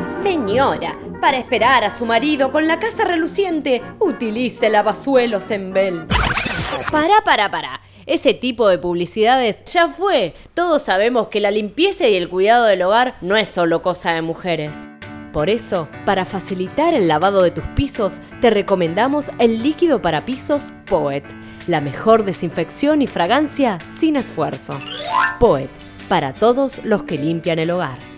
Señora, para esperar a su marido con la casa reluciente, utilice lavazuelos en Bell. Pará. Ese tipo de publicidades ya fue. Todos sabemos que la limpieza y el cuidado del hogar no es solo cosa de mujeres. Por eso, para facilitar el lavado de tus pisos, te recomendamos el líquido para pisos Poet. La mejor desinfección y fragancia sin esfuerzo. Poet, para todos los que limpian el hogar.